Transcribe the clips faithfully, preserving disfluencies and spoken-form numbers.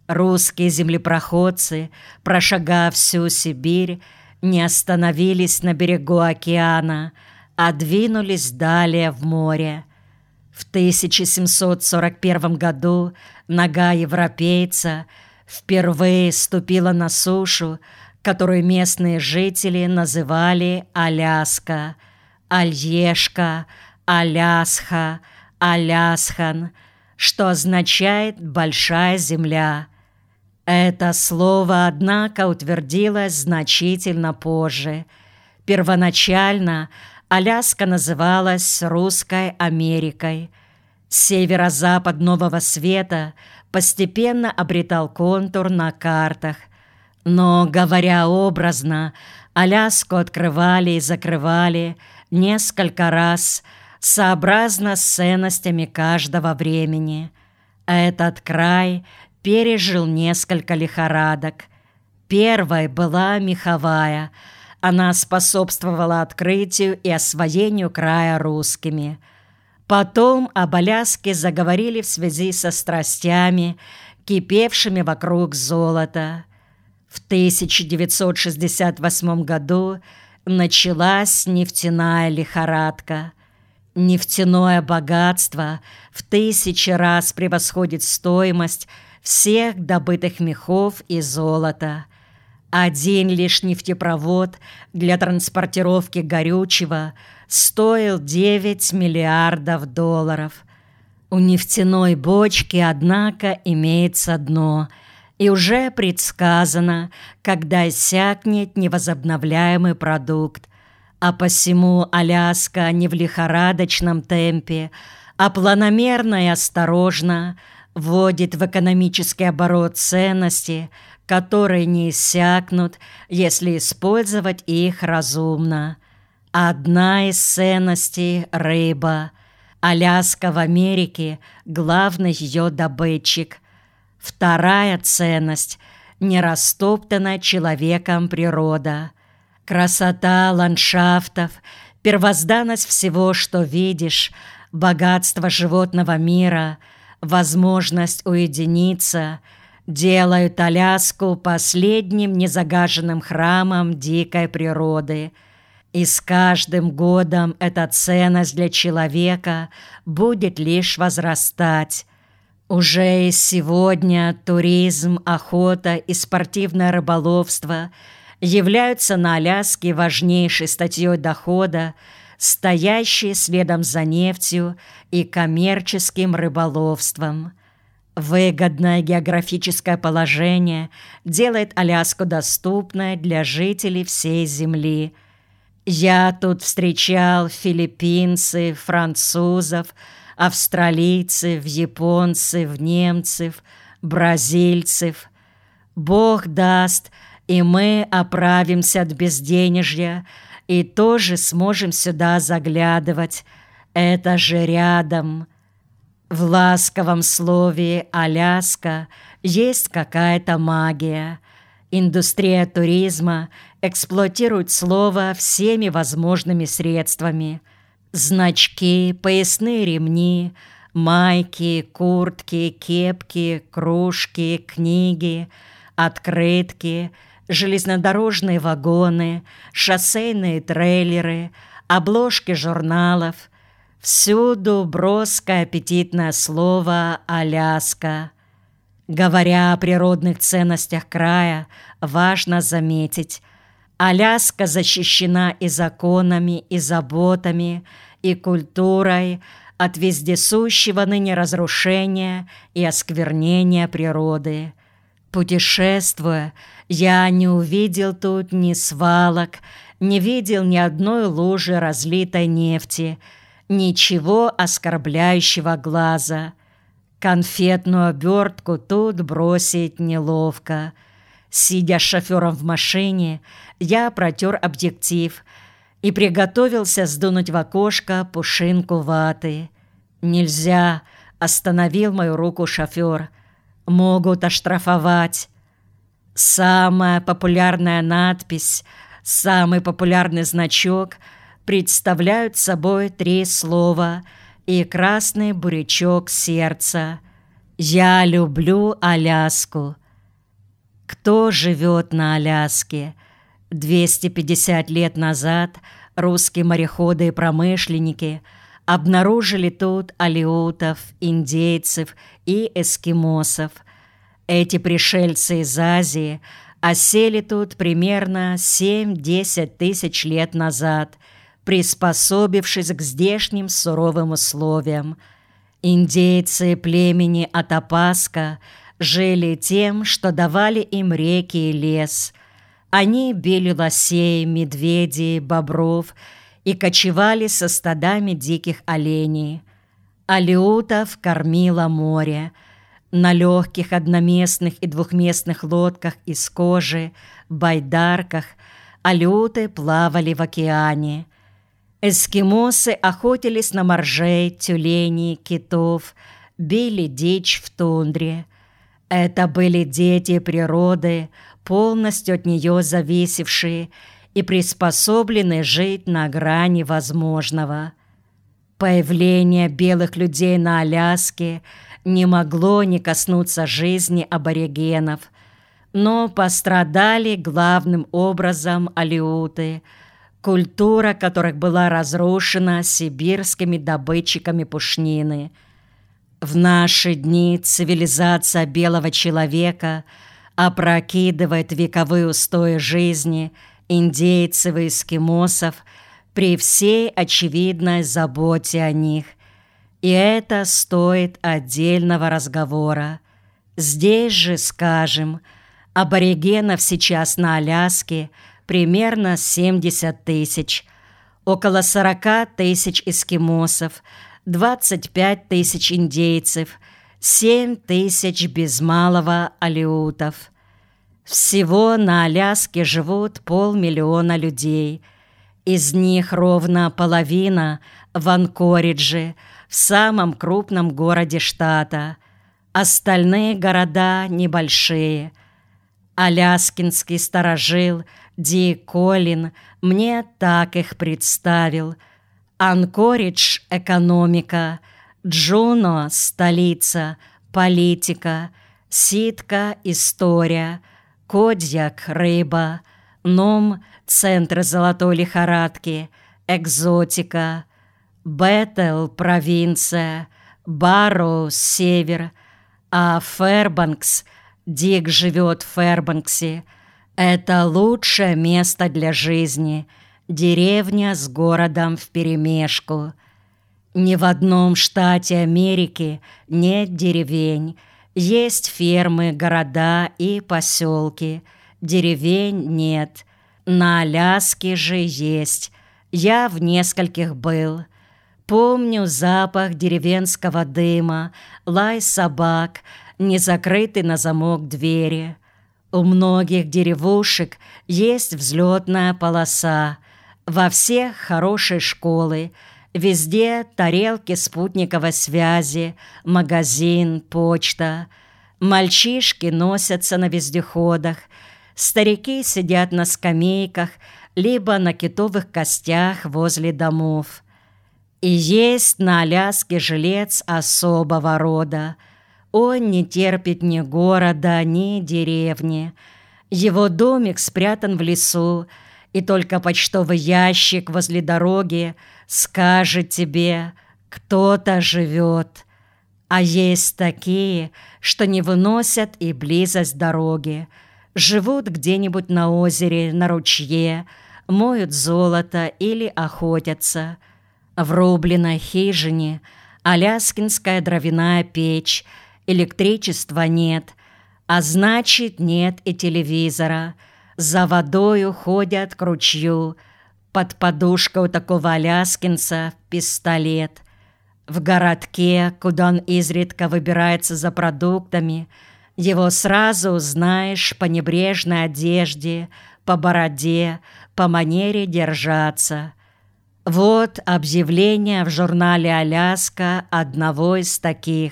Русские землепроходцы, прошагав всю Сибирь, не остановились на берегу океана, а двинулись далее в море. В тысяча семьсот сорок первом году нога европейца впервые ступила на сушу, которую местные жители называли Аляска, Альешка, Алясха, Алясхан, что означает «большая земля». Это слово, однако, утвердилось значительно позже. Первоначально Аляска называлась Русской Америкой. Северо-запад Нового Света постепенно обретал контур на картах. Но, говоря образно, Аляску открывали и закрывали несколько раз, сообразно с ценностями каждого времени. Этот край пережил несколько лихорадок. Первой была меховая. Она способствовала открытию и освоению края русскими. Потом об Аляске заговорили в связи со страстями, кипевшими вокруг золота. В тысяча девятьсот шестьдесят восьмом году началась нефтяная лихорадка. Нефтяное богатство в тысячи раз превосходит стоимость всех добытых мехов и золота. Один лишь нефтепровод для транспортировки горючего стоил девять миллиардов долларов. У нефтяной бочки, однако, имеется дно, и уже предсказано, когда иссякнет невозобновляемый продукт. А посему Аляска не в лихорадочном темпе, а планомерно и осторожно вводит в экономический оборот ценности, которые не иссякнут, если использовать их разумно. Одна из ценностей – рыба. Аляска в Америке – главный ее добытчик. Вторая ценность – нерастоптанная человеком природа. Красота ландшафтов, первозданность всего, что видишь, богатство животного мира, возможность уединиться делают Аляску последним незагаженным храмом дикой природы. И с каждым годом эта ценность для человека будет лишь возрастать. Уже и сегодня туризм, охота и спортивное рыболовство являются на Аляске важнейшей статьей дохода, стоящей следом за нефтью и коммерческим рыболовством. Выгодное географическое положение делает Аляску доступной для жителей всей Земли. Я тут встречал филиппинцев, французов, австралийцев, японцев, немцев, бразильцев. Бог даст, и мы оправимся от безденежья и тоже сможем сюда заглядывать. Это же рядом. В ласковом слове «Аляска» есть какая-то магия. Индустрия туризма эксплуатирует слово всеми возможными средствами. Значки, поясные ремни, майки, куртки, кепки, кружки, книги, открытки, железнодорожные вагоны, шоссейные трейлеры, обложки журналов. Всюду броское аппетитное слово «Аляска». Говоря о природных ценностях края, важно заметить, Аляска защищена и законами, и заботами, и культурой от вездесущего ныне разрушения и осквернения природы. Путешествуя, я не увидел тут ни свалок, не видел ни одной лужи разлитой нефти, ничего оскорбляющего глаза. Конфетную обертку тут бросить неловко. Сидя с шофером в машине, я протер объектив и приготовился сдунуть в окошко пушинку ваты. «Нельзя!» — остановил мою руку шофер. «Могут оштрафовать». Самая популярная надпись, самый популярный значок представляют собой три слова и красный бурячок сердца. Я люблю Аляску. Кто живет на Аляске? двести пятьдесят лет назад русские мореходы и промышленники обнаружили тут алеутов, индейцев и эскимосов. Эти пришельцы из Азии осели тут примерно семь-десять тысяч лет назад, приспособившись к здешним суровым условиям. Индейцы племени Атапаска жили тем, что давали им реки и лес. Они били лосей, медведей, бобров и кочевали со стадами диких оленей. Алеутов кормило море. На легких одноместных и двухместных лодках из кожи, байдарках алеуты плавали в океане. Эскимосы охотились на моржей, тюленей, китов, били дичь в тундре. Это были дети природы, полностью от нее зависевшие и приспособленные жить на грани возможного. Появление белых людей на Аляске не могло не коснуться жизни аборигенов, но пострадали главным образом алеуты, культура которых была разрушена сибирскими добытчиками пушнины. В наши дни цивилизация белого человека опрокидывает вековые устои жизни индейцев и эскимосов при всей очевидной заботе о них. И это стоит отдельного разговора. Здесь же, скажем, аборигенов сейчас на Аляске примерно семьдесят тысяч, около сорок тысяч эскимосов, двадцать пять тысяч индейцев, семь тысяч без малого алеутов. Всего на Аляске живут полмиллиона людей. Из них ровно половина в Анкоридже, в самом крупном городе штата. Остальные города небольшие. Аляскинский старожил Ди Коллин мне так их представил. Анкоридж – экономика, Джуно – столица, политика, Ситка – история, Кодьяк – рыба, Ном – центр золотой лихорадки, экзотика, Беттел – провинция, Барроу – север, а Фэрбанкс – Дик живет в Фэрбанксе – это лучшее место для жизни, деревня с городом вперемешку. Ни в одном штате Америки нет деревень, есть фермы, города и поселки, деревень нет. На Аляске же есть, я в нескольких был. Помню запах деревенского дыма, лай собак, незакрытый на замок двери. У многих деревушек есть взлетная полоса, во всех хорошие школы, везде тарелки спутниковой связи, магазин, почта. Мальчишки носятся на вездеходах, старики сидят на скамейках либо на китовых костях возле домов. И есть на Аляске жилец особого рода. Он не терпит ни города, ни деревни. Его домик спрятан в лесу, и только почтовый ящик возле дороги скажет тебе: кто-то живет. А есть такие, что не выносят и близость дороги. Живут где-нибудь на озере, на ручье, моют золото или охотятся. В рубленной хижине аляскинская дровяная печь, электричества нет, а значит, нет и телевизора. За водою ходят к ручью, под подушкой у такого аляскинца пистолет. В городке, куда он изредка выбирается за продуктами, его сразу узнаешь по небрежной одежде, по бороде, по манере держаться. Вот объявление в журнале «Аляска» одного из таких.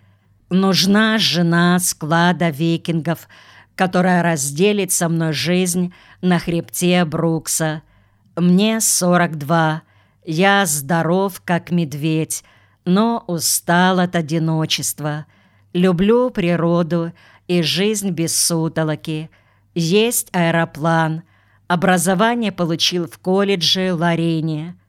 Нужна жена склада викингов, которая разделит со мной жизнь на хребте Брукса. Мне сорок два, я здоров, как медведь, но устал от одиночества. Люблю природу и жизнь без сутолоки. Есть аэроплан. Образование получил в колледже Лорене.